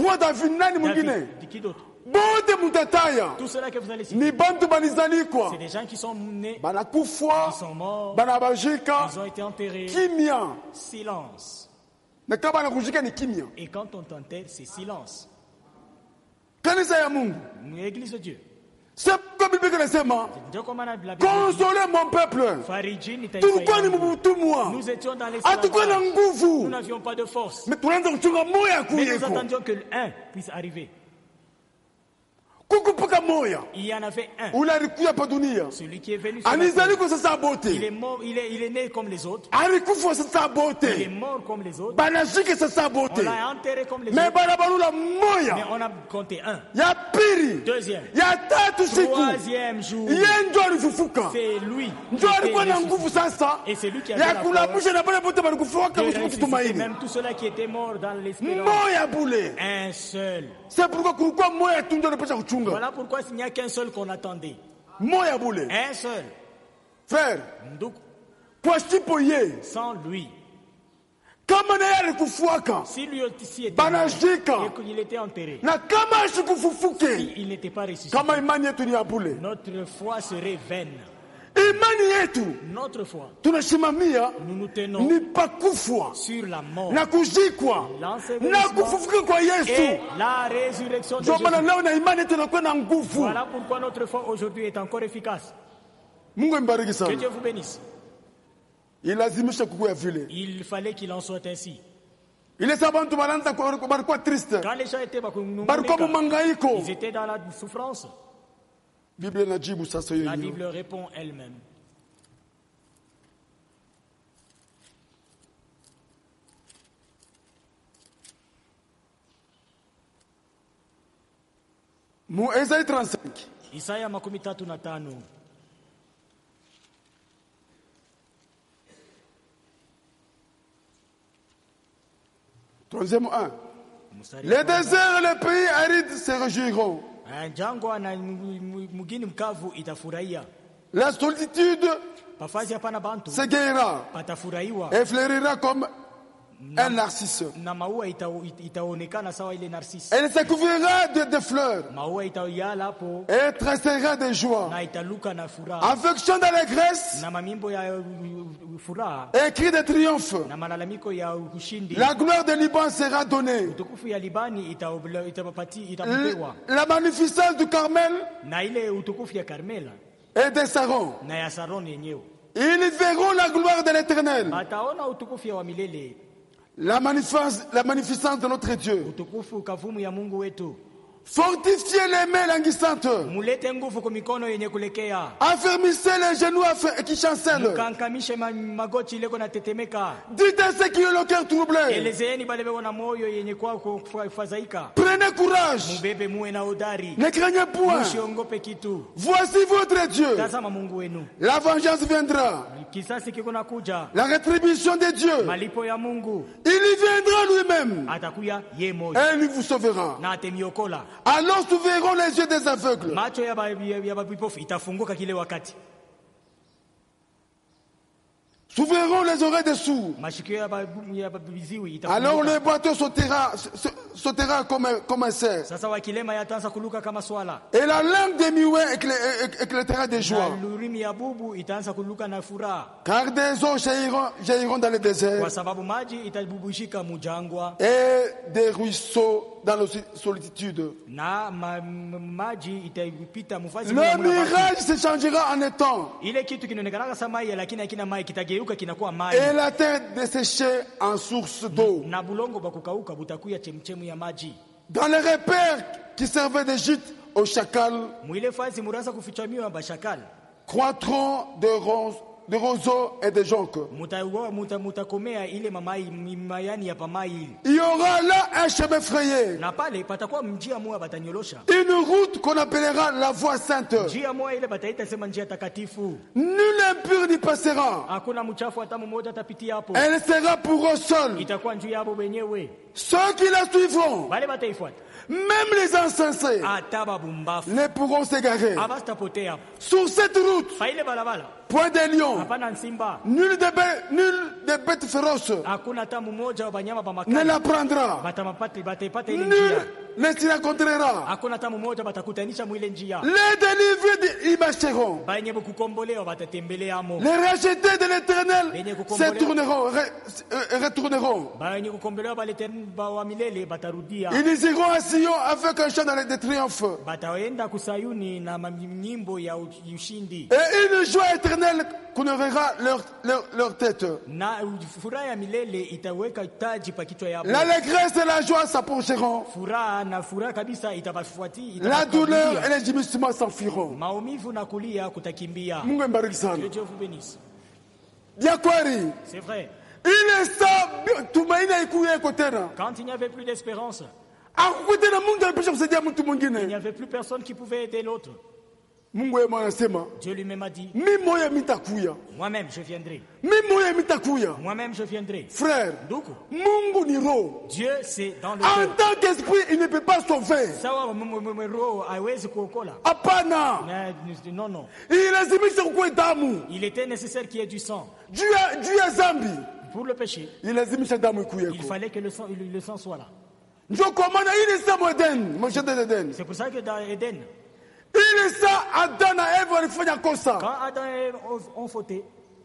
Roi David nani mwingine? Bote mutataya. Tout cela que vous allez citer, ni bantu banizalikwa. C'est des gens qui sont nés, Banakufwa, qui sont morts, banabajika, ils ont été enterrés. kimia. Silence. Na kama nakujika ni kimia. Et quand on t'enterre, c'est silence. Kanisa ya Mungu. L'église de Dieu. C'est comme Bible inasema. Consolez mon peuple. Tulikuwa ni mbutu mwa. Nous étions dans les Hatukuwa na nguvu. Nous n'avions pas de force. Mais tunaanza kuchunga moya Mais nous kuyeko. attendions que un puisse arriver. Kukupuka moya. Il y en avait un. Ule alikuja pa dunia. Celui qui est venu sur la Anizaliko sasa bote. il est mort, il est né comme les autres. Alikufa sasa bote. Il est mort comme les autres. Banashike sasa bote. On l'a enterré comme les Mais autres. banabalula Mais moya. on a compté un. Ya pili. Deuxième. Ya tatu siku. Troisième jour. Yeye ndio alifufuka. C'est lui. Ndio alikuwa na nguvu sasa. Et c'est lui qui a fait Ya la kulabusha na pale bote balikufuka de mtu ressusciter tumaini. même tous ceux-là qui étaient morts dans l'espérance. Moya bule. Un seul. C'est pourquoi kulikuwa moya tu ndio anapaswa kuchunga. Voilà pourquoi il n'y a qu'un seul qu'on attendait. Moya bule. Un seul. Frère, Donc, kwa sipo ye. sans lui. Kama naye alikufuaka. Si lui aussi était Banashika. mort et qu'il était enterré, Na kama asikufufuke. il n'était pas ressuscité, Kama imani yetu ni ya bule. notre foi serait vaine. Imani yetu Notre foi, tunasimamia nous nous tenons ni pakufwa sur la mort na kuzikwa na l'ensevelissement kufufuka kwa et Yesu. la résurrection de Ndio maana Jésus. leo na imani yetu inakuwa na nguvu. Voilà pourquoi notre foi aujourd'hui est encore efficace. Mungu ambariki Que sana. Dieu vous bénisse. Ilazimisha kukuya vile. Il fallait qu'il en soit ainsi. Ile sabantu banaanza balikuwa triste. Quand les gens étaient Balikuwa mumangaiko. ils étaient dans la souffrance. Biblia inajibu sasa La hiyo. Bible répond elle-même. Mu Esaïe 35. Isaya 35. Troisième 1. Les déserts et les pays arides se réjouiront. Jangwa na mugini mkavu itafurahia. La solitude Pafazi hapana bantu s'égayera patafurahiwa. et fleurira comme un narcisse. Na maua itaonekana sawa ile narcisse. Elle se couvrira de fleurs Maua itayala hapo et tressera de joie. na italuka na furaha. Avec chant d'allégresse Na mamimbo ya furaha et cri de triomphe. na malalamiko ya ushindi. La gloire de Liban sera donnée. Utukufu ya Libani itapewa. La magnificence du Carmel Na ile utukufu ya Karmela et de Saron. na ya Saron yenyewe. Ils verront la gloire de l'Éternel. Ataona utukufu ya wa milele. La magnificence de notre Dieu. Utukufu kavumu ya Mungu wetu. Fortifiez les mains languissantes. Mulete nguvu kwa mikono yenye kulekea. Affermissez les genoux qui chancellent. Mukankamishe magoti ile kona tetemeka. Dites à ceux qui ont le cœur troublé. Elezeeni bale beko na moyo yenye kwa kufadhaika. Prenez courage. Mubebe muwe na hodari. Ne craignez point. Musiongope kitu. Voici votre Dieu. Tazama Mungu wenu. La vengeance viendra. Kisasi kiko nakuja. La rétribution de Dieu. Malipo ya Mungu. Il y viendra lui-même. Atakuya ye moyo. Et il vous sauvera. Na atemiokola. Alors s'ouvriront les yeux des aveugles. Macho ya babipofu itafunguka kile wakati. S'ouvriront les oreilles des sourds. Mashikio ya babiziwi itafunguka. Alors le boiteux sautera comme un cerf. Sasa wakilema yataanza kuluka kama swala. Et la langue des muets éclatera de joie. Na lurimi ya bubu itaanza kuluka na furaha. Car des eaux jailliront dans le désert. Kwa sababu maji itabubushika mujangwa. Et des ruisseaux dans la solitude. Na maji itapita mufasi. Le mirage se changera en étang. Ile kitu kinaonekana kama mai lakini hakina mai kitageuka kinakuwa mai. Et la terre desséchée en source d'eau. Na bulongo bakukauka butakuya chemchemu ya maji. Dans les repères qui servaient de gîte aux chacals. Mwile fazi murasa kufichamiwa bashakal. Croîtront de roseaux et de joncs. Mutakomea ile mayani ya pamai. Il y aura là un chemin frayé. Na pale patakuwa njia moja batanyolosha. Une route qu'on appellera la voie sainte. Njia moja ile bataita sema njia takatifu. Nul impur n'y passera. Hakuna mchafu hata mmoja atapitia hapo. Elle sera pour eux seuls. Itakuwa njia yao wenyewe. Ceux qui la suivront, Bale bataifuata. même les insensés, Hata babumbafu. ne pourront s'égarer. Abastapotea. Sur cette route, Fa ile balabala. point de lion, hapana simba, nul de bête féroce hakuna hata mmoja wa wanyama wa ne makali la prendra. batapata ile Nul njia, ne s'y rencontrera. hakuna hata mmoja batakutanisha mwile njia. Les délivrés y marcheront. Benye kukombolewa batatembeleamo, Les rachetés de l'Éternel Benye se kukombolewa. tourneront, retourneront. benye kukombolewa wa milele batarudia, Ils iront à Sion avec un chant de triomphe bataenda kusayuni na nyimbo ya ushindi, et une joie éternelle couvrira leur tête. na furaha ya milele itaweka taji pa kichwa yao. L'allégresse et la joie s'approcheront. Furaha na furaha kabisa itabafuati, La douleur et les gémissements s'enfuiront. maumivu na kulia kutakimbia. Mungu mbariki sana. Que Dieu vous bénisse. Bien kweli. C'est vrai. Ile saa tumaini haikuwa iko tena. Quand il n'y avait plus d'espérance, Hakukuwa tena Mungu anapaswa kusaidia mtu il n'y mwingine. avait plus personne qui pouvait aider l'autre. Mungu yeye anasema, Dieu lui-même a dit, mimi moyo mitakuya. moi-même je viendrai. Mimi moyo mitakuya. Moi-même je viendrai. Frère, Duku. Mungu ni roho. Dieu c'est dans le En cœur. tant qu'esprit, il ne peut pas sauver. Sawa roho haiwezi kuokola. Hapana. Non, non. Il lazimisha kukuwe damu. Il était nécessaire qu'il y ait du sang. Juu ya zambi. Pour le péché, Il lazimisha damu il ikuyeko. fallait que le sang soit là. Ndio kwa maana ile saa Eden, mshende Eden. C'est pour ça que dans Éden, Ile saa Adam na Eva walifanya kosa. quand Adam et Ève ont fauté,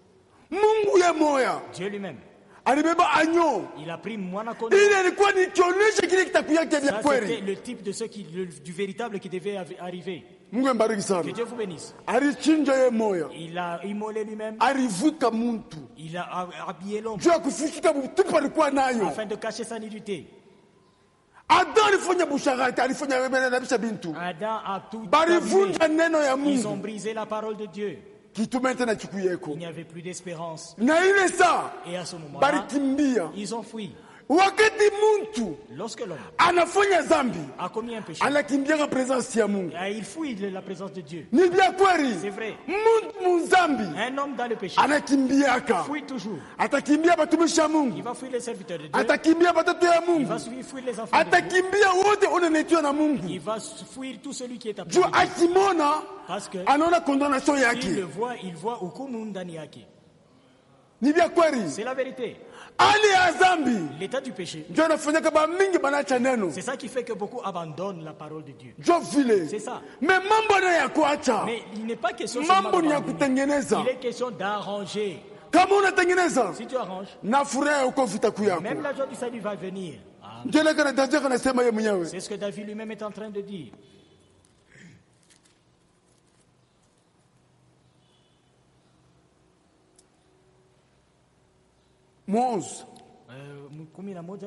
Mungu ye moya Dieu lui-même, alibeba anyo. il a pris mwana kondoo. Ile ilikuwa ni kionyesho kile kitakuya kia Ça, c'était kweli. le type de ce du véritable qui devait arriver. Mungu mbariki sana. Que Dieu vous bénisse. Alichinja ye moya. Il a immolé lui-même. Alivuka muntu. Il a habillé l'homme Juu ya kufushika mtupu alikuwa nayo. afin de cacher sa nudité. Adam alifanya busharati, alifanya nabisha bintu. Adam a tout Balivunja abîmé. neno ya Ils ont Mungu. brisé la parole de Dieu. Kitume tena Il chikuyeko. n'y avait plus d'espérance. Na ile saa Et à ce moment-là, balikimbia. ils ont fui. Wakati muntu Lorsque l'homme anafanya zambi, a commis un péché, anakimbia presence ya Mungu. il fuit la présence de Dieu. Ni bien kweli. C'est vrai. Muntu muzambi Un homme dans le péché anakimbiaka. fuit toujours. Atakimbia batumishi ya Il Mungu. va fuir les serviteurs de Dieu. Atakimbia batoto ya Il Mungu. va fuir les enfants de Dieu. Atakimbia wote unanetiwa na Mungu. Il va fuir tout celui qui est appelé. Juu akimona Parce que anaona condamnation il le yake. voit, il voit hukumu ndani yake. Ni bien kweli. C'est la vérité. Ali ya zambi L'état du péché, ndio anafanyaka ba mingi banacha neno. c'est ça qui fait que beaucoup abandonnent la parole de Dieu. Jo vile. C'est ça. Mais mambo na ya kuacha. Mais il n'est pas question Mambo ni ya d'abandonner. kutengeneza. Il est question d'arranger. Kama unatengeneza Si tu arranges, na furaha ya wokovu itakuwa même yako. la joie du salut va venir. Ah, Ndio ile kana David anasema yeye mwenyewe. c'est ce que David lui-même est en train de dire. Mose. Kumi na moja,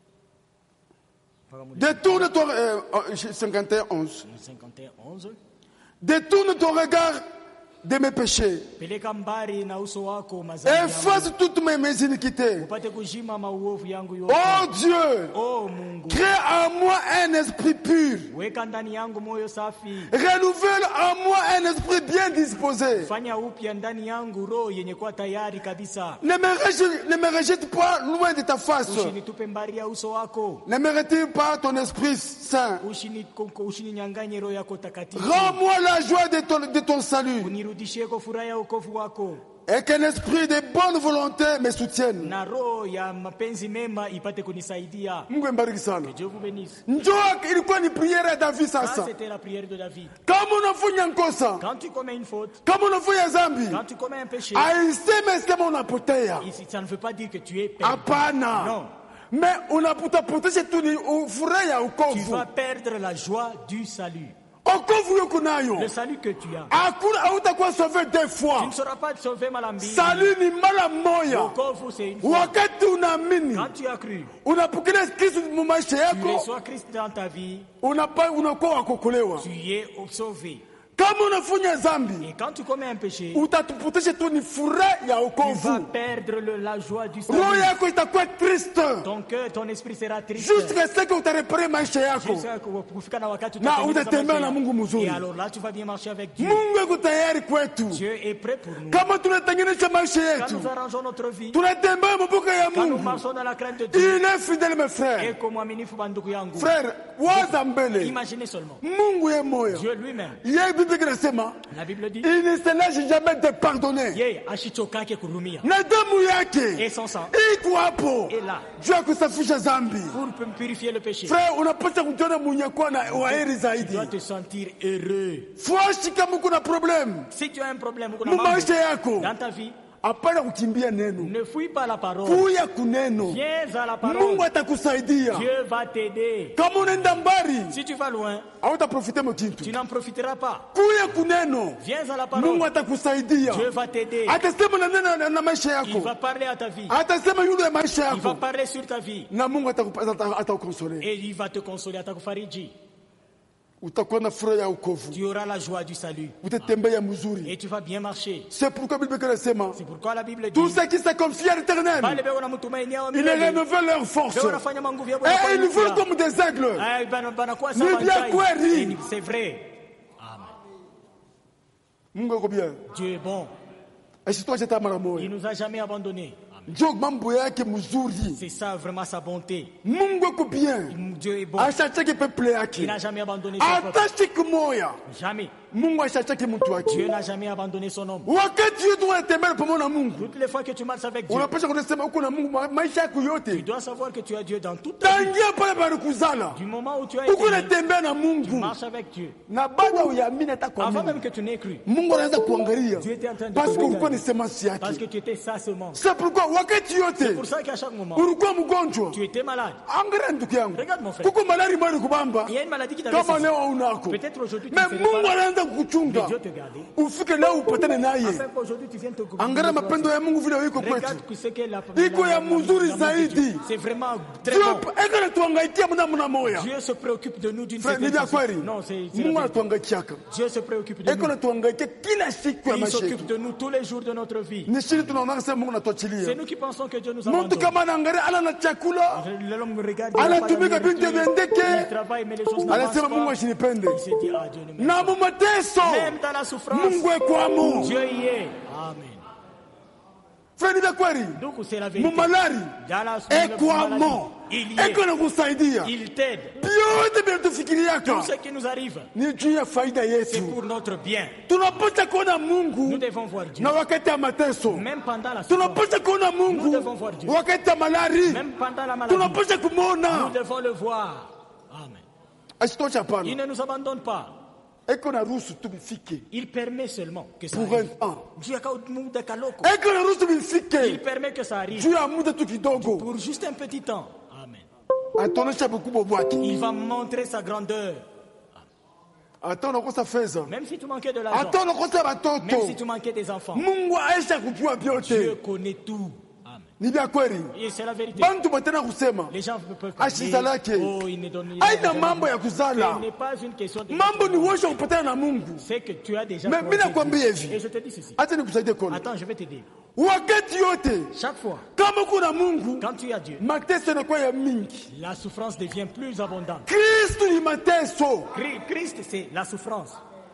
Détourne-toi 51 11. 51:11. Détourne ton regard de mes péchés. Peleka mbali na uso wako mazambi yangu, Efface toutes mes iniquités. upate kujima mauovu yangu yote. Oh Dieu, Oh Mungu, crée en moi un esprit pur. weka ndani yangu moyo safi. Renouvelle en moi un esprit bien disposé. Fanya upya ndani yangu roho yenye kuwa tayari kabisa. Ne me rejette pas loin de ta face. Usinitupe mbali ya uso wako. Ne me retire pas ton esprit saint. Usininyanganye roho yako takatifu. Rends-moi la joie de ton salut. Unirudishie kwa furaha ya wokovu wako. Et qu'un esprit de bonne volonté me soutienne. Na roho ya mapenzi mema ipate kunisaidia. Mungu mbariki sana. Dieu vous bénisse. Njoo ilikuwa ni prière ya David Ça, sasa. c'était la prière de David. Kama unafanya nkosa, Quand tu commets une faute, kama unafanya zambi, quand tu commets un péché, aiseme sema unapotea. ici, ça ne veut pas dire que tu es perdu. Hapana. Non. Mais unapotapotesha tu ni furaha ya Tu wokovu. vas perdre la joie du salut. Wokovu yuko nayo. Le salut que tu as. Hakuna hautakuwa sauvé deux Tu fois. ne seras pas sauvé malambini. Salut ni mara moja. Wokovu, c'est une fois. Wakati unaamini, Quand tu as cru, unapokea Kristo mu maisha tu yako, reçois Christ dans ta vie, unakuwa wakokolewa. tu y es sauvé. Kama unafanya zambi, Et quand tu commets un péché, utatupotesha tu ni furaha ya tu vas wokovu. perdre la joie du Roho salut. yako itakuwa triste. Ton cœur, ton esprit sera triste. Jusqu'à ce que utarepare maisha yako. Jusqu'à kufika na wakati Na utatengeneza utatembea maisha na Mungu yako. mzuri. Et alors là, tu vas bien marcher avec Dieu. Mungu yuko tayari kwetu. Dieu est prêt pour nous. Kama tunatengeneza maisha Quand yetu, nous arrangeons notre vie, tunatembea maboka ya quand nous Mungu. marchons dans la crainte de Dieu, Il est fidèle mes frères. et comme mwaminifu bandugu yangu, Frère, waza mbele. imaginez seulement, Mungu ye moyo. Dieu lui-même, Yeye Biblia Bible inasema La Bible dit, il ne se lâche jamais de pardonner. yeye ashichokake kurumia. Na damu yake Et son sang iko hapo est là juu ya kusafisha dhambi. pour purifier le péché. Frère, unapaswa kujiona mwenye kuwa na waheri Tu zaidi. dois te sentir heureux. Fuashi kama kuna problem Si tu as un problème ou mu maisha yako, dans ta vie, hapana kukimbia neno, ne fuis pas la parole. kuya kuneno. Viens à la parole. Mungu atakusaidia. Dieu va t'aider. Kama unaenda mbali, Si tu vas loin, hautaprofite mokintu. tu n'en profiteras pas. Kuya kuneno, Viens à la Mungu parole. atakusaidia. Dieu va t'aider. Atasema na neno na maisha Il yako, va parler à ta vie. atasema yule ya maisha Il va yako, parler sur ta vie. na Mungu atakukonsolea. Et il va te consoler. Atakufariji. Utakuwa na furaha ya wokovu, Tu auras la joie du salut. utatembea mzuri. Et tu vas bien marcher. C'est pourquoi la Bible inasema C'est pourquoi la Bible dit, tous ceux qui se confient à l'Éternel, Wale beko wanamtumainia wa ils milele. renouvellent leur force Beko wanafanya manguvu yao et yanakuwa ils volent mpya. comme des aigles. Eh, banakuwa Ni sawa bien njai. kweli. Et c'est vrai. Amen. Mungu yuko bien. Dieu est bon. Asitwache mara Il moja. nous a jamais abandonnés. Amen. Ndio mambo yake mzuri. C'est ça vraiment sa bonté. Mungu yuko bien. Dieu est bon. Ashachake peuple Il yake. n'a jamais abandonné son peuple. Hata siku moja Jamais. Mungu ashachake mtu Dieu wake. n'a jamais abandonné son homme. Wakati yote unatembea pamoja na Mungu, Toutes les fois que tu marches avec Dieu, unapaswa kusema uko na Mungu maisha yako tu yote. dois savoir que tu as Dieu dans toute ta vie. Tangia pale balikuzala, Du moment où tu as uko été né, unatembea na tu Mungu. marches avec Dieu. Na bado uyaamini hata kwa Avant Mungu. même que tu n'aies cru. Mungu anaanza kuangalia Dieu était en train de parce que te ulikuwa regarder. ni semence Parce que yake. tu étais sa semence. C'est pourquoi wakati C'est yote pour ça qu'à chaque moment, ulikuwa mgonjwa. tu étais malade. Angalia ndugu yangu, Regarde mon frère. kuko malari mwali kubamba Il y a une maladie qui t'avait kama saisi. leo haunako, Peut-être aujourd'hui tu mais ne serais Mungu pas là. anaanza Mais kukuchunga Dieu te garde. ufike leo upatane naye. Afin qu'aujourd'hui tu viennes te Angalia mapendo ya Mungu vile iko kwetu, Regarde ce qu'est la iko ya mzuri l'amour de Dieu. zaidi. C'est vraiment très Dieu bon. ekana tuangaikia mna moya. Dieu se préoccupe de nous d'une Frère, ni certaine vya kweli. façon. Non, c'est Mungu la vérité. anatuangaikiaka, Dieu se préoccupe de nous. ekana tuangaikia kila siku ya Il maisha s'occupe yetu. de nous tous les jours de notre vie. Ni shiri tunaona sema Mungu C'est anatuachilia. nous qui pensons que Dieu nous Mtu abandonne. kama anaangalia ana na chakula, L'homme regarde, il n'a pas anatumika de binti nourriture, vendeke, il travaille, mais les choses n'avancent anasema Mungu pas. asinipende. Il se dit, ah, Dieu ne m'aime Na pas. mu mateso Même dans la souffrance, Mungu ekwamo. Dieu y est. Amen. Frère, ni vya kweli. Donc c'est la vérité. Mu malari Dans la maladie, ekwamo, il y est. eko na kusaidia. Il t'aide. Vyote vile Tout tufikiriaka ce qui nous arrive, ni juu ya faida c'est yetu. pour notre bien. Tunapaswa kuona Nous Mungu devons voir Dieu. na wakati ya mateso. Même pendant la souffrance, Tunapaswa kuona Mungu Nous devons voir Dieu. wakati ya malari. même pendant la maladie, Tunapaswa nous kumwona. devons le voir. Amen. Asitosha Il hapana. ne nous abandonne pas. Eko na ruhusu tu bifike Il permet seulement que ça pour un arrive. temps. Juu ya muda kaloko. Eko na ruhusu Il bifike permet que ça arrive juu ya muda tu kidogo. pour juste un petit temps. Amen. Ataonesha ukubwa wake. Il va montrer sa grandeur. Hata unakosa fedha, Même si tu manquais de l'argent, hata unakosa même watoto, si tu manquais des enfants, Mungu aisha kujua Dieu vyote. connaît tout. Amen. Ni vya kweli. Et c'est la vérité. Bantu batena kusema Les gens peuvent Ashizalake. oh, il ne donne aina mambo ya Ce kuzala, n'est pas une question de mambo ni uwezo wa kupatana na Mungu. c'est que tu as déjà Mais promis mimi nakwambia Dieu. hivi, Et je te dis ceci. hata nikusaidie kona, Attends, je vais t'aider. wakati yote Chaque fois, kama kuna Mungu, quand tu as Dieu, mateso yanakuwa ya mingi. la souffrance devient plus abondante. Kristo ni mateso, Christ, c'est la souffrance.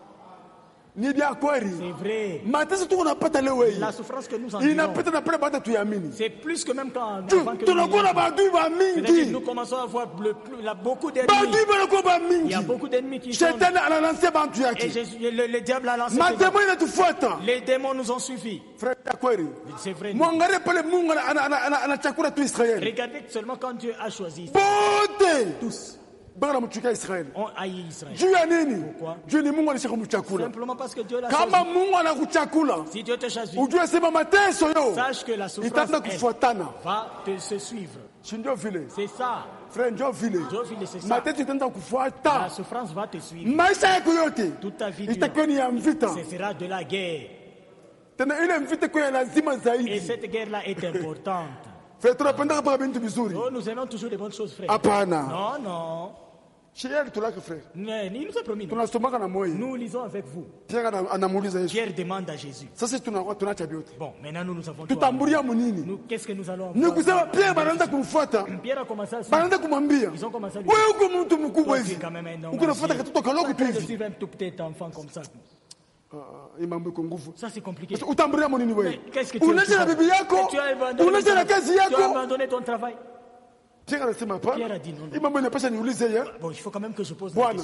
ni vya kweli. C'est vrai. Mateso tu unapata leo hii La souffrance que nous endurons, inapita na pale baada tuamini. c'est plus que même quand Tu avant que nous tunakuwa na l'ayons. maadui ba C'est-à-dire, nous mingi, commençons à avoir beaucoup d'ennemis. maadui banakuwa ba Il y a mingi. beaucoup d'ennemis qui sont... Shetani analansia bantu Et yake, le diable a lancé ses mademo armes. inatufuata. Les démons nous ont suivis. Frère, ya kweli, C'est vrai. mwangalie pale Mungu anachakula tu Israeli Regardez seulement quand Dieu a choisi. bote Tous bana mchukia Israeli ont haï Israël. juu ya nini? Pourquoi? Juu ni Mungu alishaka kumchakula. Simplement parce que Dieu l'a Kama choisi. Mungu anakuchakula, Si Dieu te choisit, ujue sema mateso yo sache que la souffrance itaanza elle, kufuatana. va se suivre. Si ndio vile C'est ça. frère, ndio vile Ndio vile, c'est ça. mateso itaanza La kufuata souffrance va te suivre. maisha yako yote, Toute ta vie itakuwa ni ya mvita, ce sera de la guerre. tena ile mvita kwa lazima Et zaidi. cette guerre-là est importante. Frère, tunapenda kupata bintu vizuri? Oh, nous aimons toujours des bonnes choses, frère. Hapana, Non, non. sheria tulaka frère, Il nous a promis. tunasomaka na moyo. Nous lisons avec vous. Pierre anamuuliza Yesu, Pierre demande à Jésus. sasa tunakuwa tunaacha vyote, Bon, maintenant nous avons tout. tutambulia munini? Nous, qu'est-ce que nous allons Ni voir? kusema Pierre banaanza kumfuata, Pierre a commencé à suivre. banaanza kumwambia Ils ont commencé à lui wewe uko mtu mkubwa Toi, tu es hivi, quand même un homme. uko nafuata katoto kaloko tu De hivi. suivre un tout petit enfant comme ça. Hii mambo iko nguvu. Ça, c'est compliqué. Sasa utambulia munini Mais wewe? qu'est-ce que tu Unacha na bibi yako, tu as abandonné unacha na ton- kazi tu as yako. abandonné ton travail. Pierre anasema hapana, Pierre a dit non, non. hii mambo inapasha niulize yeye. Bon, il faut quand même que je pose la Bwana, question. Hein.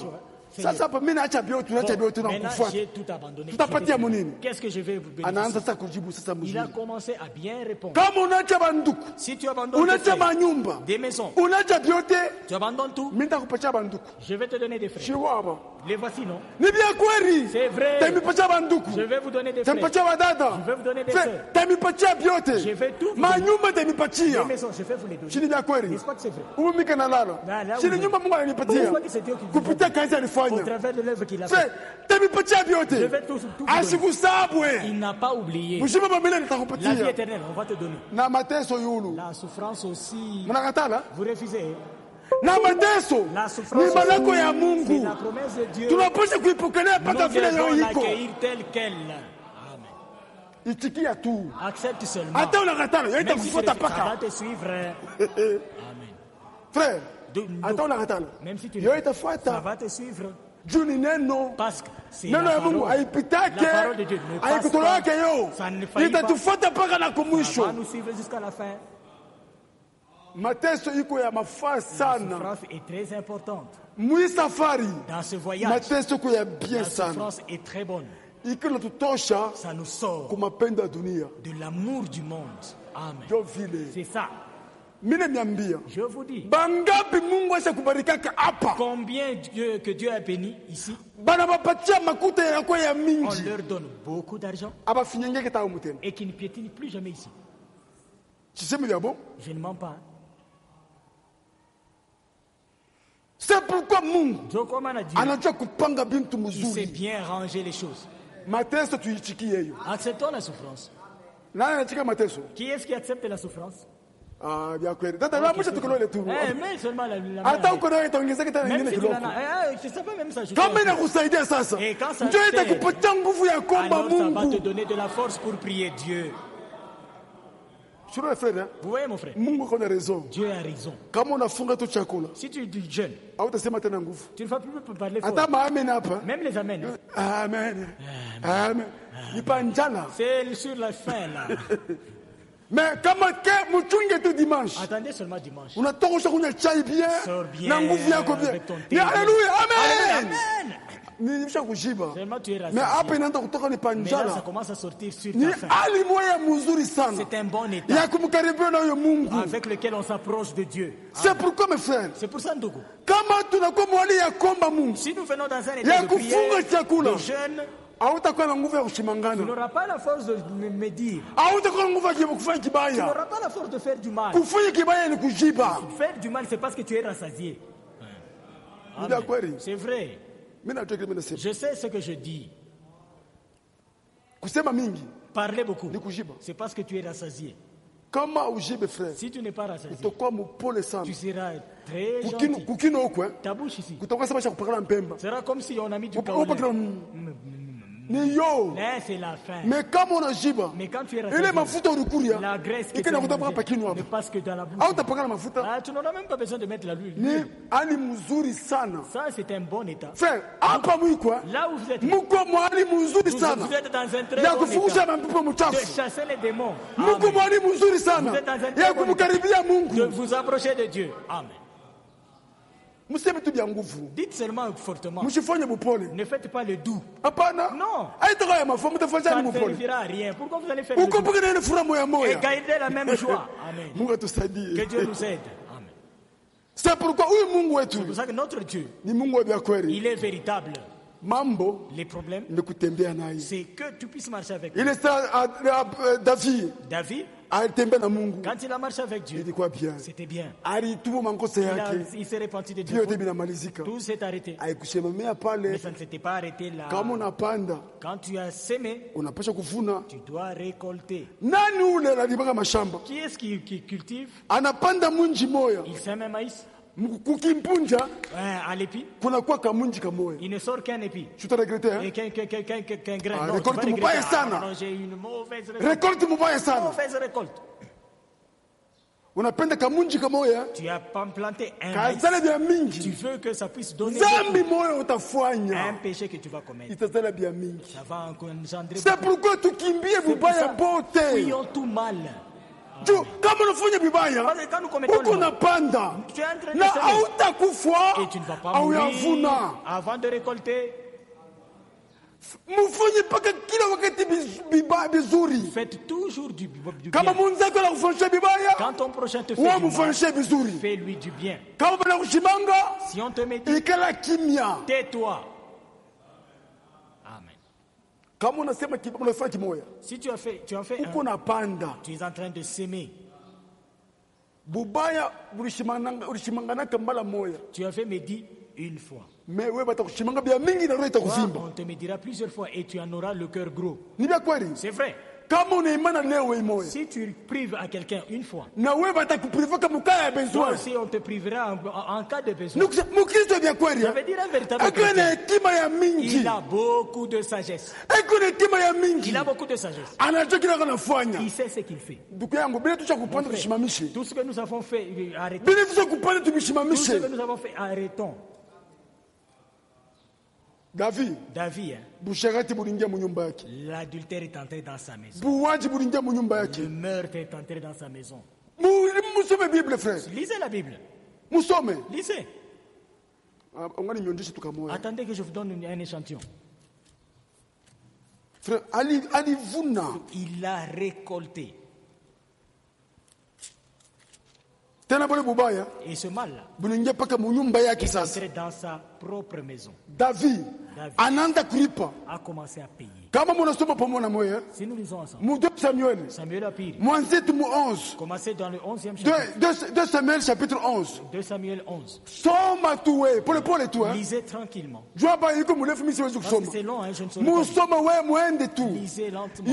Sasa hapo mimi naacha biote, naacha biote na kufuata. J'ai tout abandonné. Tutapatia munini? Qu'est-ce que je vais vous bénéficier? Anaanza sasa kujibu sasa Il a mzuri. commencé à bien répondre. Kama unaacha banduku, Si tu abandonnes unaacha tes frères, manyumba, des maisons, unaacha biote, tu abandonnes tout, mimi nitakupatia banduku. je vais te donner des frères. Chiwaba. Les voici, non? Ni bien kweli. C'est vrai. Tamipatia banduku. Je vais vous donner des frères. Tamipatia wadada. Je vais vous donner des Frère, sœurs. tamipatia biote. Je vais tout vous Manyumba Les tamipatia. maisons, je vais vous les donner. Chini bien kweli. N'est-ce pas que c'est vrai? Umika na Là, lala. où Chini je- nyumba Mungu ananipatia. N'est-ce pas que c'est Dieu qui vous Kupitia donne? kazi Au alifanya. travers de l'œuvre qu'il a Frère, faite. tamipatia biote. Je vais tout vous donner. Asikusabwe. Il n'a pas oublié. Mshima mamele La vie nitakupatia. éternelle, on va te donner. Na mateso yulu. La souffrance aussi. Mnakatala? Vous refusez. Na mateso. La souffrance Ni malako ya c'est Mungu. la promesse de Dieu. Tunapaswa kuipokelea Nous mpaka vile devons leo iko. l'accueillir tel qu'elle. Amen. Itikia tu. Accepte seulement. Hata unakatala, Même si itakufuata ça va paka. te suivre. Amen. Frère, Do- hata unakatala. Même si tu Yo ça itafuata. va te suivre. Juu ni neno. Parce que c'est Neno la ya Mungu parole. haipitake. La parole de Dieu ne passe Haikutolewake pas. yo. Ça ne faillit pas. Itatufuata mpaka na Ça kumwisho. va nous suivre jusqu'à la fin. Mateso iko ya mafaa La sana. souffrance est très importante. Mwi safari. Dans ce voyage, Mateso iko ya bien la sana. souffrance est très bonne. Iko natutosha Ça nous sort kwa mapendo ya dunia. de l'amour du monde. Amen. Ndio vile. C'est ça. Mimi niambia. Je vous dis. Bangapi Mungu ashakubarikaka hapa? Combien que Dieu a béni ici, Bana bapatia makuta yako ya on mingi. leur donne beaucoup d'argent Abafinyengeke tawo mutena. et qui ne piétinent plus jamais ici. Chisemi ya bon? Je ne mens pas. C'est pourquoi Mungu Dieu, comme on a dit, anajua kupanga bintu il sait mzuri. bien ranger les choses. Mateso tuichikie hiyo. Acceptons la souffrance. Nani anachika mateso? Qui est-ce qui accepte la souffrance? Ah, vya kweli. Dada na mwisho tukolole tu. Mais seulement la main. Hata uko nayo itaongezeka tena Même nyingine si tu kidogo. l'en as. Je ne sais pas même ça. Kama inakusaidia sasa. Et quand ça Ndio t'aide, itakupatia nguvu ya kuomba alors ça va te Mungu. donner de la force pour prier Dieu. Sio le frère. Vous voyez mon frère? Mungu kuna raison. Dieu a raison. Kama unafunga tu chakula, Si tu jeûnes, hautasema tena nguvu. tu ne vas plus parler fort. Hata maamen hapa. Même les amens. Amen. Amen. Nipa njala. C'est sur la fin là. Mais kama ke mchunge tu dimanche. Attendez seulement dimanche. Unatosha kunywa chai bien. Sors bien Na nguvu yako bien. avec ton thé. Ni haleluya. Amen. Amen. Amen. Nilisha kujiba. Seulement tu es Mais rassasié. hapa inaanza kutoka ni Mais là, ça panjala. commence à sortir sur Ni ta faim. hali moya mzuri sana. C'est un bon état Ya kumkaribia na huyo Mungu. avec lequel on s'approche de Dieu. C'est pourquoi mes frères, C'est pour ça, Ndogo. kama tunakuwa mwali ya komba Mungu, Si nous venons dans un ya état de kufunga prière, chakula, de jeûne, hautakuwa na nguvu ya tu kushimangana. n'auras pas la force de me dire. Hautakuwa na nguvu ya kufanya Tu kibaya. n'auras pas la force de faire du mal. Kufanya kibaya ni kujiba. Faire du mal, c'est parce que tu es rassasié. Ni Amen. kweli. C'est vrai. Mimi najua kile mimi nasema. Je sais ce que je dis. Kusema mingi Parler beaucoup. ni kujiba. C'est parce que tu es rassasié. Kama ujibe frère, Si tu n'es pas rassasié, utakuwa mpole sana. tu seras très Kukino gentil. kukino huko Ta bouche ici kutakuwa sema cha kupakala mpemba. sera comme si on a mis du Upo kila kaolin. ni yo. Là, c'est la fin. Mais kama unajiba, Mais quand tu es ile rassasié, mafuta ulikuria, la graisse que tu ikina as kutapaka mangée pakino ne hapo. passe que dans la bouche. Au utapakala mafuta. Ah, tu n'auras même pas besoin de mettre la l'huile. Ni hali mzuri sana. Ça, c'est un bon état. Frère, hapa mwikwa, Là où vous êtes, muko mwali mzuri sana. vous êtes dans un très Ya bon kufungusha état. mapepo De mchafu. chasser les démons. Muko Amen. mwali mzuri sana. Vous êtes dans un Ya très bon kumkaribia De Mungu. vous approcher de Dieu. Amen. Mseme tu bya nguvu. Dites seulement fortement. Msifanye bupole. Ne faites pas le doux. Hapana. Non. Haitaka ya mafuta mtafanya Ça ni ne mupole. servira à rien. Pourquoi vous allez faire le Uko doux? peke na ile furaha moya Et moya. gardez la même joie. Amen. Mungu Que atusaidie. Dieu nous aide. Amen. C'est pourquoi huyu Mungu C'est pour wetu ça que notre Dieu, ni Mungu wa vya kweli. il est véritable. Mambo Les problèmes, ni kutembea naye. c'est que tu puisses marcher avec lui. Ile saa David David, alitembea na Mungu. quand il a marché avec Dieu, Ilikuwa bien. c'était bien. Alitubu makosa yake. Il s'est repenti de Dieu. Yote binamalizika. Tout s'est arrêté. Haikushemamea Mais pale. ça ne s'était pas arrêté là. Kama unapanda, Quand tu as sémé, unapasha kuvuna. tu dois récolter. Nani ule analibaka mashamba? Qui est-ce qui cultive? Anapanda munji moya. Il sème un maïs, Kukimpunja à l'épi. kunakuwa kamunji kamoya. Il ne sort qu'un épi. Tu te regrettes, hein? Et qu'un grain. Ah, Non, récolte tu vas mubaya regretter. sana. Non, j'ai une mauvaise récolte. Récolte mubaya sana. Mauvaise récolte. Unapenda kamunji kamoya. Tu as pas planté un maïs. Kazala bya Tu mingi. veux que ça puisse donner Zambi moya un utafanya. péché que tu vas commettre. Itazala bya mingi. Ça va engendrer C'est beaucoup. pourquoi tukimbie C'est pour vibaya ça, bote. fuyons tout mal. Kama unafanya vibaya, uko unapanda na hautakufa au yavuna. Avant de récolter, mufanye paka kila wakati bizuri. Faites toujours du bien. Kama munzako anakufanyisha vibaya, quand ton prochain te fait du mal, fais-lui du bien. Kama banakushimanga, si on te médit, ikala kimya, tais-toi. Amen. Kama unasema unafanya kimoya, si tu as fait uko napanda, tu es en train de s'aimer. Bubaya ulishimangana kambala moya. Tu as fait médit une fois. Mais wewe batakushimanga bia mingi na roho itakuvimba. On te médira plusieurs fois et tu en auras le cœur gros. Ni bien kweli? C'est vrai. Kama unaimana leo imoya, si tu prives à quelqu'un une fois, na wewe batakupriva kama ukaya ya besoin. Toi aussi on te privera en cas de besoin. Mukristo bien kweli? Ça veut dire un véritable chrétien. Hekima ya mingi. Il a beaucoup de sagesse. Hekima ya mingi. Il a beaucoup de sagesse. Anajua kile anafanya. Il sait ce qu'il fait. Ndugu yangu, bila tusha kupanda tushimamishe. Tout ce que nous avons fait, arrêtons. Bila tusha kupanda Tout tumishimamishe. ce que nous avons fait, arrêtons. David, busharati bulingia mu nyumba yake. L'adultère est entré dans sa maison. Buwaji bulingia mu nyumba yake. Le meurtre est entré dans sa maison. Musome Bible, frère. Lisez la Bible. Musome. Lisez. Ongani tukamoya. Attendez que je vous donne un échantillon. Frère, alivuna. Il a récolté. Et ce mal-là est entré dans sa propre maison. David a commencé à payer. Si nous lisons ensemble, Samuel a payé. Commencez dans le 11e chapitre. 2 Samuel chapitre 11. 2 Samuel 11. Lisez tranquillement. C'est long, hein, je ne saurais pas. Lisez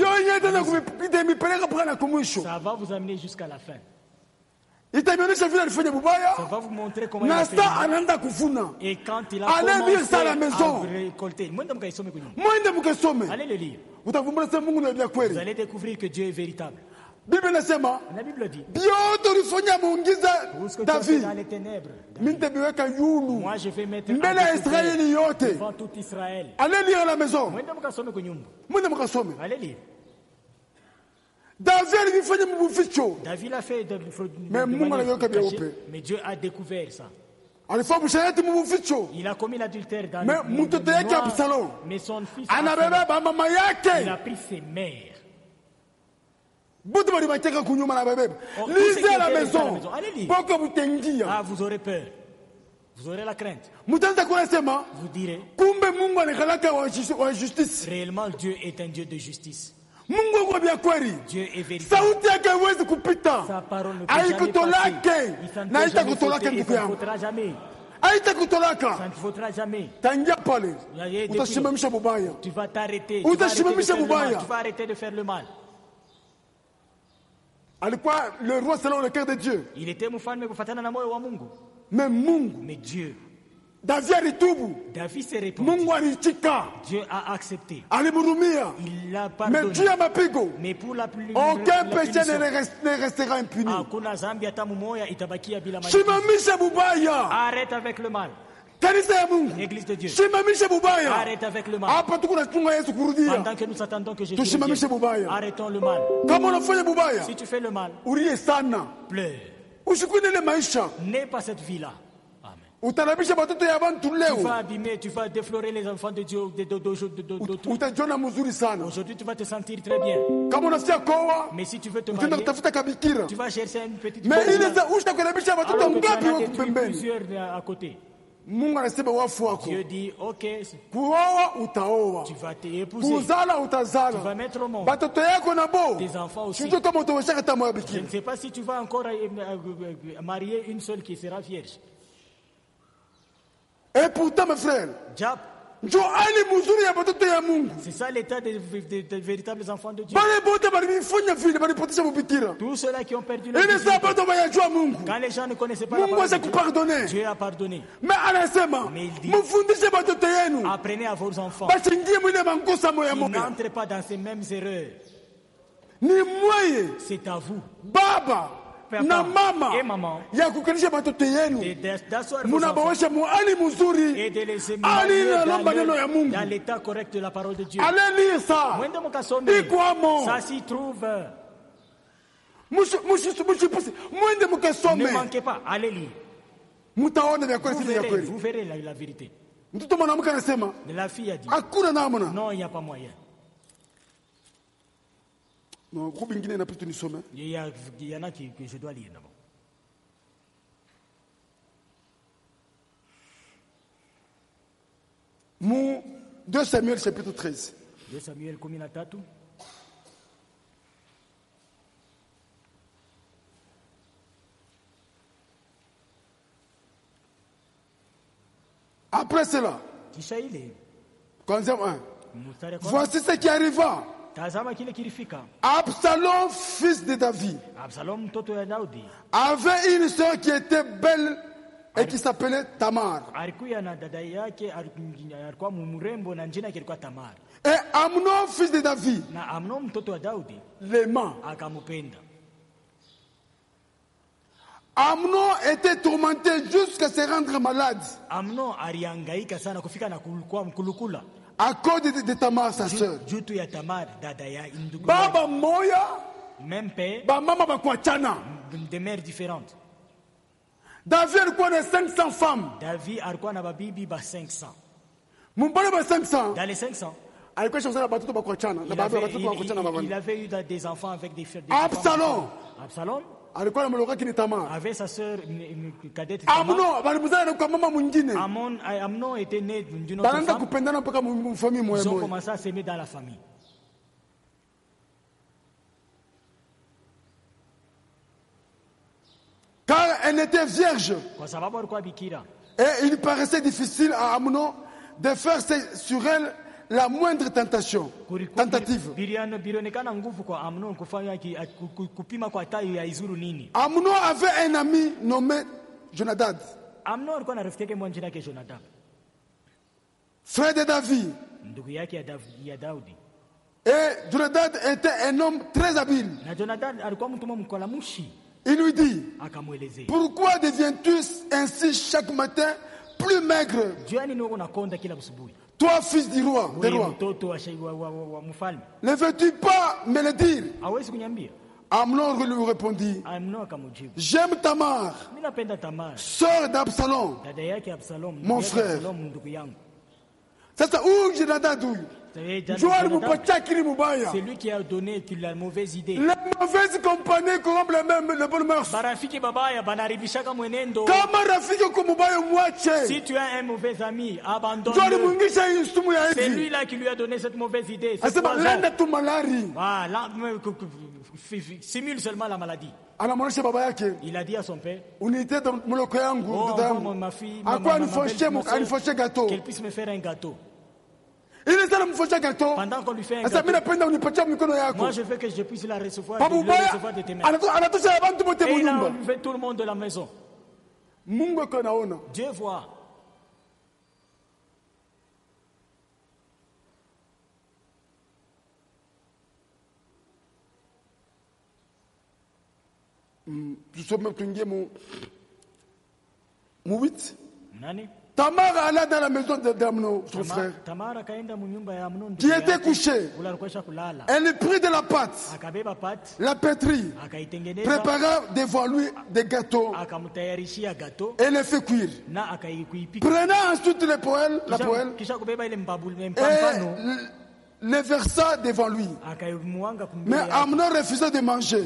lentement. Ça va vous amener jusqu'à la fin. Ça va vous montrer comment il a fait. Et quand il a commencé à récolter, allez le lire. Vous allez découvrir que Dieu est véritable. La Bible dit, tout ce que tu as fait dans les ténèbres, moi je vais mettre devant tout Israël. Allez lire à la maison. Allez lire. David a fait mais Dieu a découvert ça. Il a commis l'adultère dans le mais son fils il a pris ses mères. Lisez à la maison. Allez lire. Ah, vous aurez peur. Vous aurez la crainte. Vous direz, réellement Dieu est un Dieu de justice. Dieu est véritable. Sa parole ne peut jamais passer. Ça ne faudra jamais. Tu vas t'arrêter. Tu vas arrêter de faire le mal. Le roi selon le cœur de Dieu. Il était mfalme kufuatana na moyo wa Mungu. Mais Dieu. David s'est répandu. Dieu a accepté. Il l'a pardonné. Mais pour la plus aucun péché ne restera impuni. Arrête avec le mal. Église de Dieu. Arrête avec le mal. Pendant que nous attendons que Jésus revienne, arrêtons le mal. Si tu fais le mal, pleure. N'aie pas cette vie-là. Tu vas abîmer, tu vas déflorer les enfants de Dieu aujourd'hui tu vas te sentir très bien. Mais si tu veux te marier, tu vas chercher une petite plusieurs à côté. Dieu dit, ok, tu vas t'épouser, tu vas mettre au monde tes enfants aussi. Je ne sais pas si tu vas encore marier une seule qui sera vierge. Et pourtant, mes frères, c'est ça l'état des véritables enfants de Dieu. Tous ceux-là qui ont perdu leur vie, quand les gens ne connaissaient pas la parole de Dieu, Dieu a pardonné. Mais il dit, apprenez à vos enfants, ils n'entrent pas dans ces mêmes erreurs. C'est à vous, Baba na mama ya kukanisha batoto yenu munabawesha muali muzuri ali na maneno ya Mungu dans l'état correct de la parole de Dieu. Allez lire ça. Ça s'y trouve. Ne manquez pas, allez lire. Vous verrez la vérité. La fille a dit, non, il n'y a pas moyen. Non, il y en a que je dois lire d'abord. Mon 2 Samuel chapitre 13. 2 Samuel 13. Après cela, voici ce qui arriva. Absalom, fils de David, avait une sœur qui était belle et qui s'appelait Tamar. Et Amnon, fils de David, l'aima. Amnon était tourmenté jusqu'à se rendre malade à cause de Tamar, sa sœur. Baba moya, même père, mama bakwachana. De mères différentes. David alikuwa na 500 femmes. David alikuwa na babibi ba 500. Mumbale ba 500. Dans les 500. Il avait eu des enfants avec des filles. Absalom. Absalom avait sa sœur cadette. Amnon était né d'une autre femme. Ils ont commencé à s'aimer dans la famille. Car elle était vierge. Et il paraissait difficile à Amnon de faire sur elle la moindre tentative. Amnon avait un ami nommé Jonadab, frère de David. Et Jonadab était un homme très habile. Il lui dit, pourquoi deviens-tu ainsi chaque matin plus maigre? Toi, fils du roi, ne veux-tu pas me le dire? Amnon lui répondit, j'aime Tamar, sœur d'Absalom, mon frère. C'est ça, où j'ai la date. C'est lui qui a donné la mauvaise idée. Les mauvaises compagnies corrompent le bon mœurs. Si tu as un mauvais ami, abandonne-le. C'est lui-là qui lui a donné cette mauvaise idée. Simule seulement la maladie. Il a dit à son père, ma fille, qu'elle puisse me faire un gâteau. Pendant qu'on lui fait un gâteau, moi je veux que je puisse la recevoir, de tes mains. Et il a enlevé tout le monde de la maison. Dieu voit. Nani? Tamar alla dans la maison d'Amnon, son frère, qui était couché. Elle prit de la pâte, la pétrit, prépara devant lui des gâteaux et les fait cuire. Prenant ensuite la poêle et les versa devant lui. Mais Amnon refusait de manger.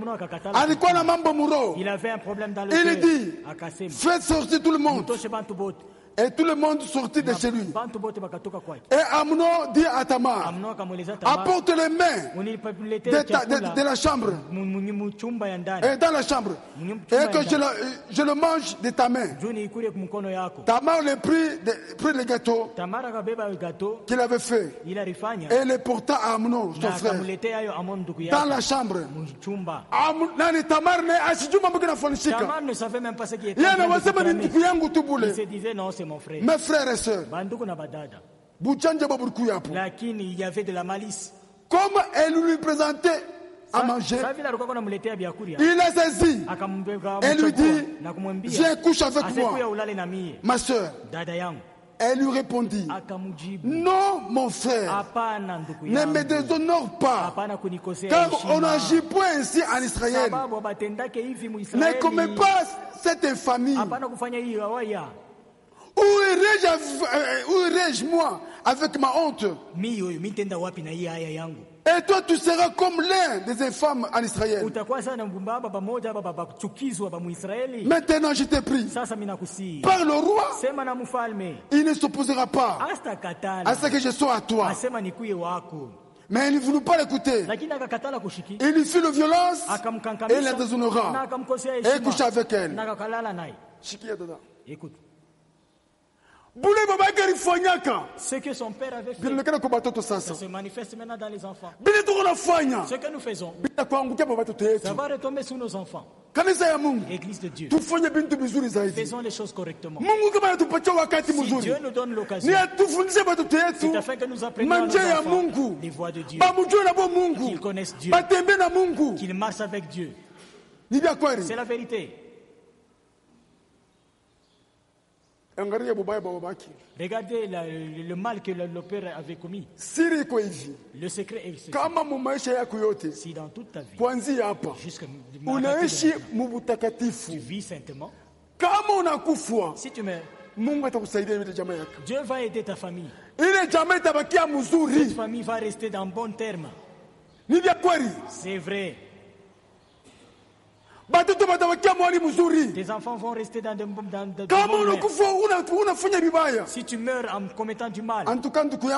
Il avait un problème dans le cœur. Il dit, faites sortir tout le monde. Et tout le monde sortit de chez lui. Et Amnon dit à Tamar, apporte les mains de la chambre et dans la chambre et que je le mange de ta main. Tamar le prit le gâteau qu'il avait fait et le porta à Amnon, son frère, dans la chambre. Tamar ne savait même pas ce qui était en train de se planer. Il se disait non, c'est mon frère. Mes frères et sœurs, lakini il y avait de la malice. Comme elle lui présentait à manger, il a saisi et lui dit, viens couche avec moi, ma sœur. Elle lui répondit, non, mon frère, ne me déshonore pas, car on n'agit point ainsi en Israël. Ne commets pas cette infamie. Où irai-je, moi, avec ma honte? Et toi, tu seras comme l'un des infâmes en Israël. Maintenant, je t'ai pris par le roi. Il ne s'opposera pas à ce que je sois à toi. Mais il ne voulut pas l'écouter. Il lui fit de violence et il la déshonora et coucha avec elle. Écoute. Ce que son père avait fait, ça se manifeste maintenant dans les enfants. Ce que nous faisons, ça va retomber sur nos enfants. Église de Dieu, faisons les choses correctement. Si Dieu nous donne l'occasion, c'est afin que nous apprenions à nos enfants les voies de Dieu, qu'ils connaissent Dieu, qu'ils marchent avec Dieu. C'est la vérité. Regardez le mal que le père avait commis. Le secret est ceci. Si dans toute ta vie, jusqu'à tu vis saintement, si tu meurs, Dieu va aider ta famille. Cette famille va rester dans bon terme. C'est vrai. Tes enfants vont rester dans de bons termes. Si tu meurs en commettant du mal, tu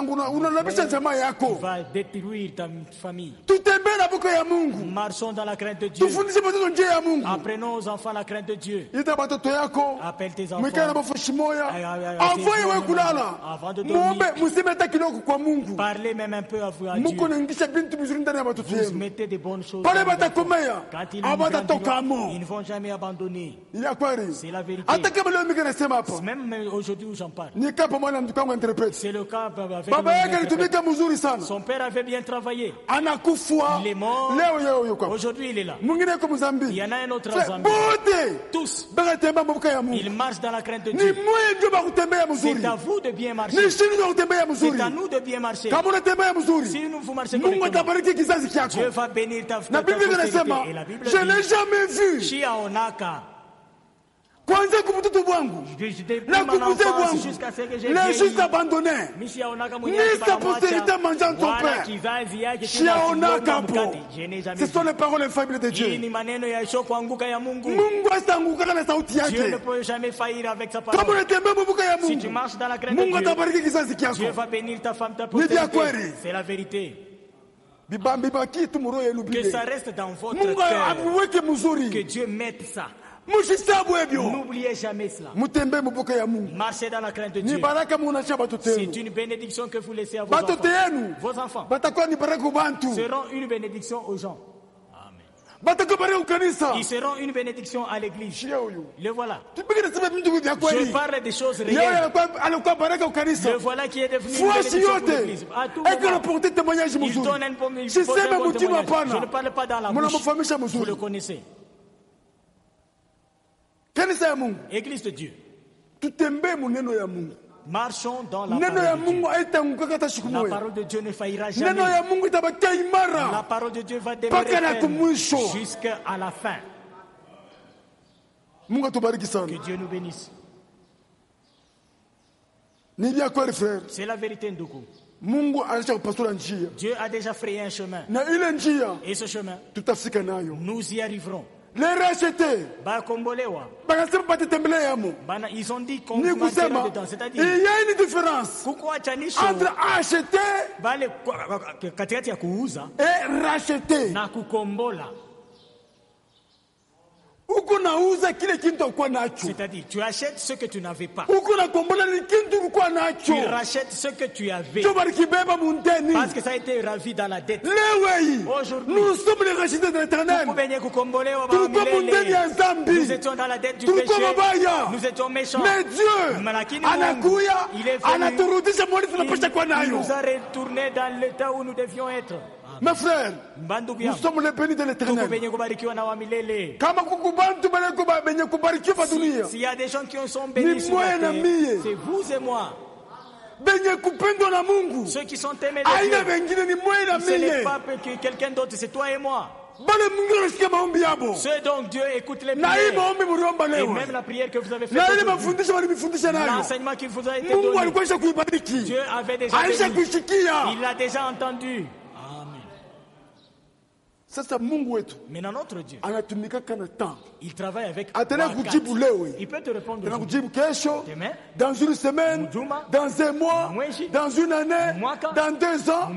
vas détruire ta famille. Marchons dans la crainte de Dieu. Apprenons aux enfants la crainte de Dieu. Appelle tes enfants avant de dormir. Parlez même un peu à Dieu. Vous mettez des bonnes choses. Quand ils ils ne vont jamais abandonner. C'est la vérité. Même aujourd'hui où j'en parle. C'est le cas avec son père avait bien travaillé. Il est mort. Aujourd'hui il est là. Il y en a un autre en Zambie. Tous. Ils marchent dans la crainte de Dieu. C'est à vous de bien marcher. C'est à nous de bien marcher. Si vous marchez correctement, Dieu va bénir ta postérité. Et la Bible dit, je n'ai jamais vu. Kwanza kumtoto wangu na kukuze wangu les juste abandonnés ni sa postérité mangeant ton père. Ce sont les paroles infaillibles de Dieu. Mungu asanguka na sauti yake. Dieu ne peut jamais faillir avec sa parole. Kama unatembea mbuka ya Si tu Mungu, marches dans la crainte Mungu de Dieu, atabariki kizazi Dieu kyako. va bénir ta femme, ta postérité. C'est la vérité. Que ça reste dans votre cœur. Que Dieu mette ça. N'oubliez jamais cela. Marchez dans la crainte de Dieu. C'est une bénédiction que vous laissez à vos enfants. Vos enfants seront une bénédiction aux gens. Ils seront une bénédiction à l'église. Le voilà. Je parle des choses réelles. Le voilà qui est devenu une bénédiction pour l'église. À tout moment, il donne un bon témoignage. Je ne parle pas dans la bouche. Vous le connaissez. Église de Dieu. Marchons dans la parole de Dieu ne faillira jamais. La parole de Dieu va demeurer jusqu'à la fin. Que Dieu nous bénisse. C'est la vérité, Ndoukou. Dieu a déjà frayé un chemin. Et ce chemin, nous y arriverons. Les racheter. Ils ont dit qu'on dedans. C'est-à-dire, il y a une différence entre acheter et racheter. C'est-à-dire, tu achètes ce que tu n'avais pas. Tu rachètes ce que tu avais. Parce que ça a été ravi dans la dette. Aujourd'hui, nous sommes les rachetés de l'Éternel. Nous étions dans la dette du péché. Nous étions méchants. Mais Dieu, il est venu. Il nous a retournés dans l'état où nous devions être. Mes frères, nous sommes les bénis de l'Éternel. S'il y a des gens qui sont bénis sur la terre, c'est vous et moi. Ceux qui sont aimés de Dieu, ce n'est pas que quelqu'un d'autre, c'est toi et moi. Ceux dont Dieu écoute les prières. Et même la prière que vous avez faite, l'enseignement qu'il vous a été donné, Dieu avait déjà béni. Il l'a déjà entendu. Maintenant notre Dieu, il travaille avec il peut te répondre demain, dans une semaine, dans un mois, dans une année, dans 2 ans.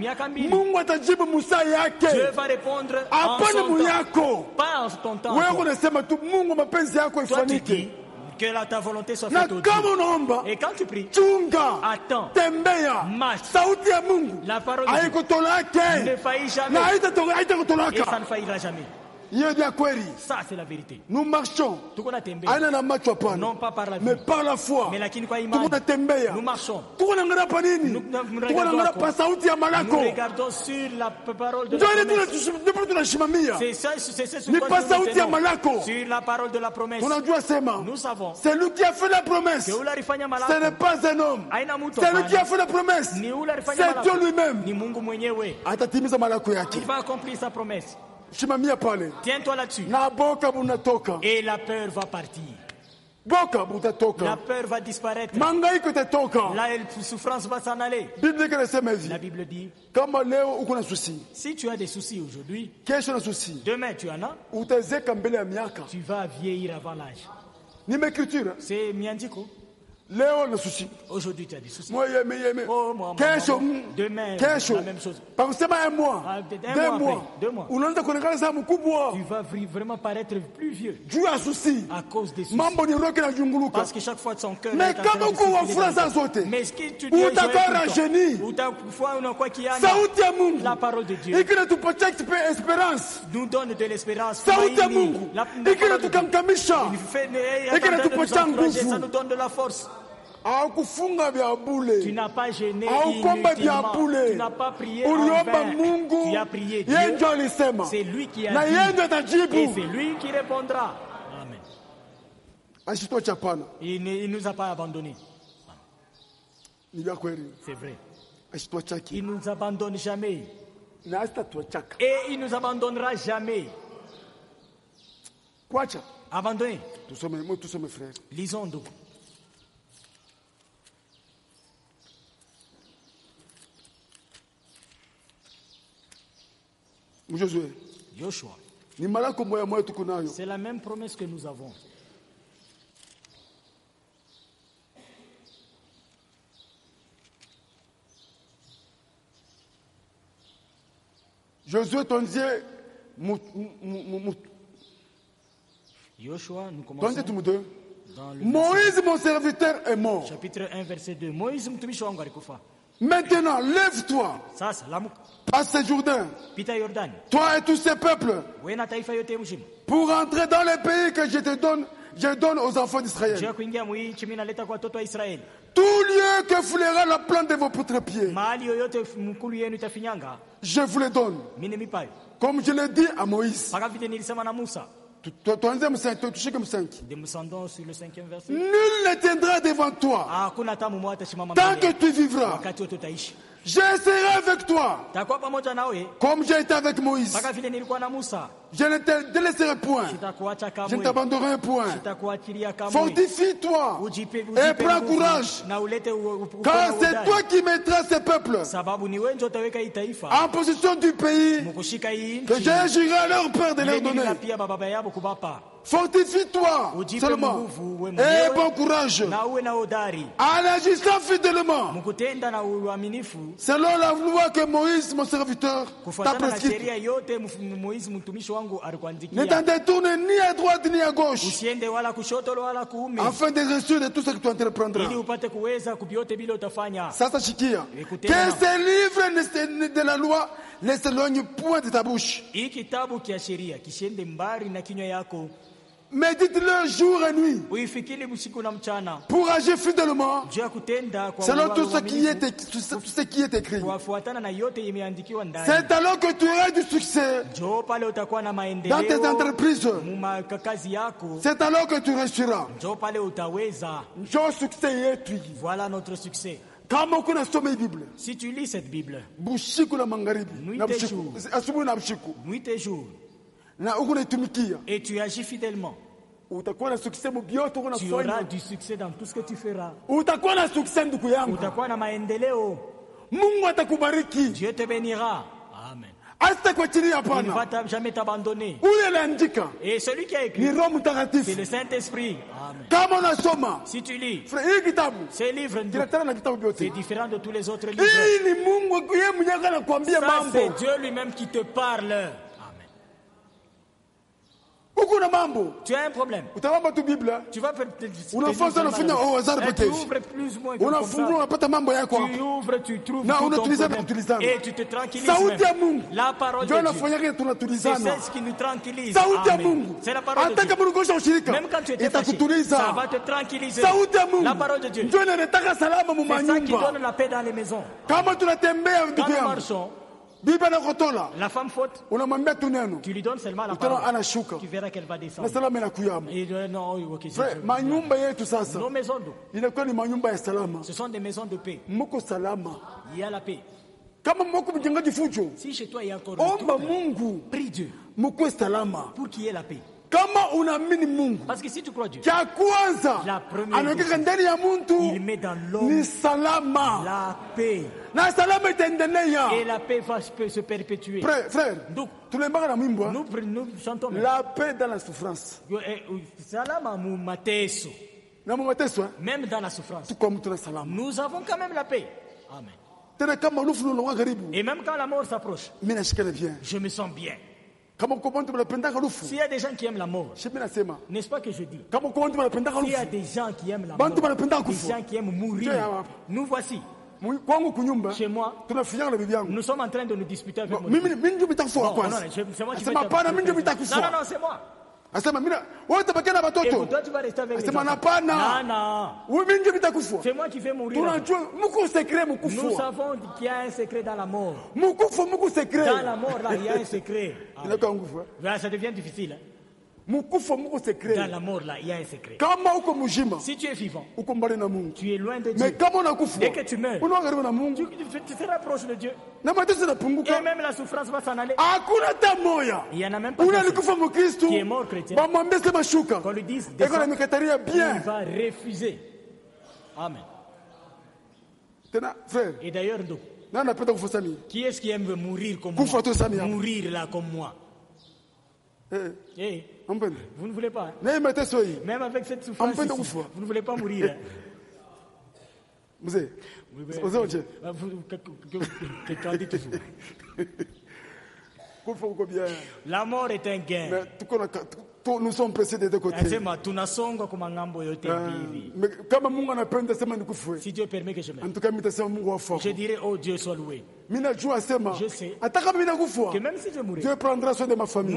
Dieu va répondre en son temps, pas en ton temps. Toi tu dis que ta volonté soit faite aujourd'hui. Et quand tu pries, attends, marche. La parole de Dieu ne faillit jamais. Et ça ne faillira jamais. Ça c'est la vérité. Nous marchons non pas par la vue, mais par la foi. Nous marchons. Nous regardons sur la parole de la promesse. C'est ça sur la parole de la promesse. Nous savons c'est lui qui a fait la promesse. Ce n'est pas un homme. C'est lui qui a fait la promesse. C'est Dieu lui-même. Il va accomplir sa promesse. Tiens-toi là-dessus. Et la peur va partir. La peur va disparaître. La souffrance va s'en aller. La Bible dit, si tu as des soucis aujourd'hui, demain tu en as, tu vas vieillir avant l'âge. C'est Miandiko. Aujourd'hui tu as des soucis. Demain la même chose. Un mois, 2 mois. Tu vas vraiment paraître plus vieux à cause des soucis. Parce que chaque fois son cœur mais quand mais ce que tu dis, la parole de Dieu nous donne de l'espérance. Ça nous donne de la force. Tu n'as pas gêné inutilement. Tu n'as pas prié en vain. Tu as prié Dieu. C'est lui qui a dit. Et c'est lui qui répondra. Amen. Il ne nous a pas abandonnés. C'est vrai. Il ne nous abandonne jamais. Et il ne nous abandonnera jamais. Abandonné. Tous sommes frères. Lisons donc. Joshua. C'est la même promesse que nous avons. Josué ton Dieu. Joshua, nous commençons dans le Moïse mon serviteur est mort. Chapitre 1 verset 2. Moïse mtumishi wangu alikufa. Maintenant, lève-toi. Passe ce Jourdain. Toi et tous ces peuples. Pour entrer dans le pays que je donne aux enfants d'Israël. Tout lieu que foulera la plante de vos pieds. Je vous le donne. Comme je l'ai dit à Moïse. Descendons sur le 5e verset. Nul ne tiendra devant toi tant que tu vivras. Je serai avec toi comme j'ai été avec Moïse. Je ne te délaisserai point. Je ne t'abandonnerai point. Fortifie-toi et prends courage, car c'est toi qui mettras ces peuples en possession du pays que j'ai juré à leur père de leur donner. Fortifie-toi seulement et bon courage en agissant fidèlement selon la loi que Moïse mon serviteur t'a prescrite. Ne t'en détourne ni à droite ni à gauche afin de réussir de tout ce que tu entreprendras. Sasa shikia que ces livres de la loi ne s'éloignent point de ta bouche. Médite-le jour et nuit pour agir fidèlement selon tout ce qui est écrit. C'est alors que tu auras du succès dans tes entreprises. C'est alors que tu réussiras. Voilà notre succès. Si tu lis cette Bible, nuit et jour, et tu agis fidèlement, tu auras du succès dans tout ce que tu feras. Dieu te bénira. Amen. Il ne va jamais t'abandonner. Et celui qui a écrit, c'est le Saint-Esprit. Amen. Si tu lis, ces livres, c'est différent de tous les autres livres. Ça, c'est Dieu lui-même qui te parle. Tu as un problème. Tu vas faire tu ouvres, tu trouves et tu te tranquillises même. La parole de Dieu, c'est ce qui nous tranquillise. C'est la parole de Dieu. Même quand tu étais fâché, ça va te tranquilliser. La parole de Dieu, c'est ça qui donne la paix dans les maisons. Quand nous marchons, la femme faute, tu lui donnes seulement la parole. Tu verras qu'elle va descendre. Et non, okay, nos maisons d'eau, ce sont des maisons de paix. Il y a la paix. Si chez toi il y a encore le trouble, prie Dieu pour qu'il y ait la paix. Parce que si tu crois Dieu, la première il met dans l'homme la paix. Et la paix va se perpétuer. Frère, donc, nous chantons la paix dans la souffrance. Même dans la souffrance, nous avons quand même la paix. Amen. Et même quand la mort s'approche, je me sens bien. S'il y a des gens qui aiment la mort, n'est-ce pas que je dis? S'il y a des gens qui aiment la mort, des gens qui aiment mourir, nous voici. Chez moi, nous sommes en train de nous disputer avec mon épouse. C'est moi qui vais te... Non, c'est moi. Et pour toi, tu vas rester avec les enfants. Non. C'est moi qui vais mourir. Nous savons qu'il y a un secret dans la mort. Dans la mort, là, il y a un secret. Ça devient difficile. Dans la mort, là, il y a un secret. Si tu es vivant, tu es loin de Dieu. Dès que tu meurs, tu te rapproches de Dieu. Et même la souffrance va s'en aller. Il n'y en a même pas qui est mort chrétien. Qu'on lui dise, il va refuser. Amen. Et d'ailleurs, qui est-ce qui aime mourir comme moi? Mourir là comme moi. Vous ne voulez pas, hein? Même avec cette souffrance ici, vous ne voulez pas mourir, hein? La mort est un gain. Nous sommes pressés des deux côtés. Si Dieu permet que je meure, je dirai, oh Dieu soit loué. Je sais que même si je mourais, Dieu prendra soin de ma famille.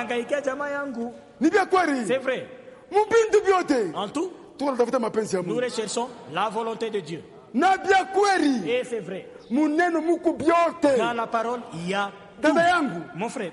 C'est vrai. En tout, nous recherchons la volonté de Dieu. Et c'est vrai. Dans la parole, il y a tout. Mon frère,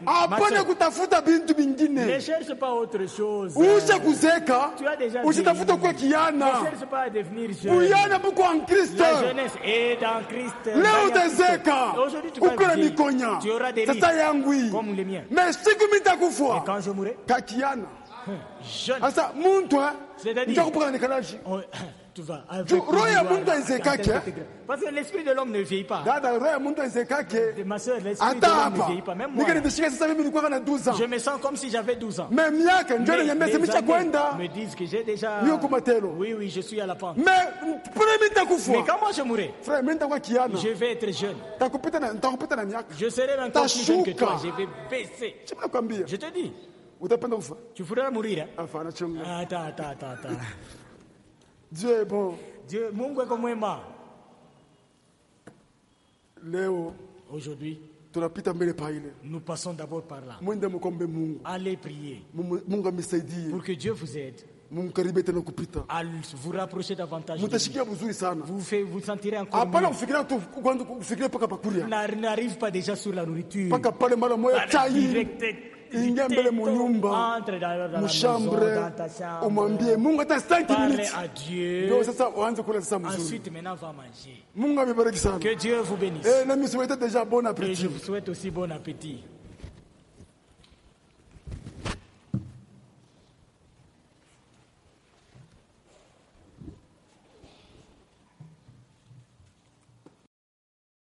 ne cherche pas autre chose. Tu as déjà dit. Ne cherche pas à devenir jeune. La jeunesse est en Christ. Aujourd'hui, tu vas vivre. Tu auras des risques comme les miens. Et quand je mourrai, jeune. C'est-à-dire, tu vas avec parce que l'esprit de l'homme ne vieillit pas. Ma soeur, l'esprit de l'homme ne vieillit pas. Même moi, je me sens comme si j'avais 12 ans. Mais les années me disent que j'ai déjà... Oui, je suis à la pente. Mais quand moi je mourrai, je vais être jeune. Je serai encore plus jeune que toi. Je vais baisser. Je te dis. Tu voudras mourir, hein? Attends. Dieu est bon. Dieu, Mungu est comme moi. Aujourd'hui, nous passons d'abord par là. Allez prier pour que Dieu vous aide à vous rapprocher davantage de lui. Vous sentirez encore mieux. N'arrive pas déjà sur la nourriture. ingia mbele munyumba muchambre umwambie Mungu hata 5 minutes ndio sasa uanze kula sasa mzuri. Ensuite maintenant va manger. Mungu amebariki sana. Que Dieu vous bénisse. Na mimi souhaite déjà bon appétit. Et je vous souhaite aussi bon appétit.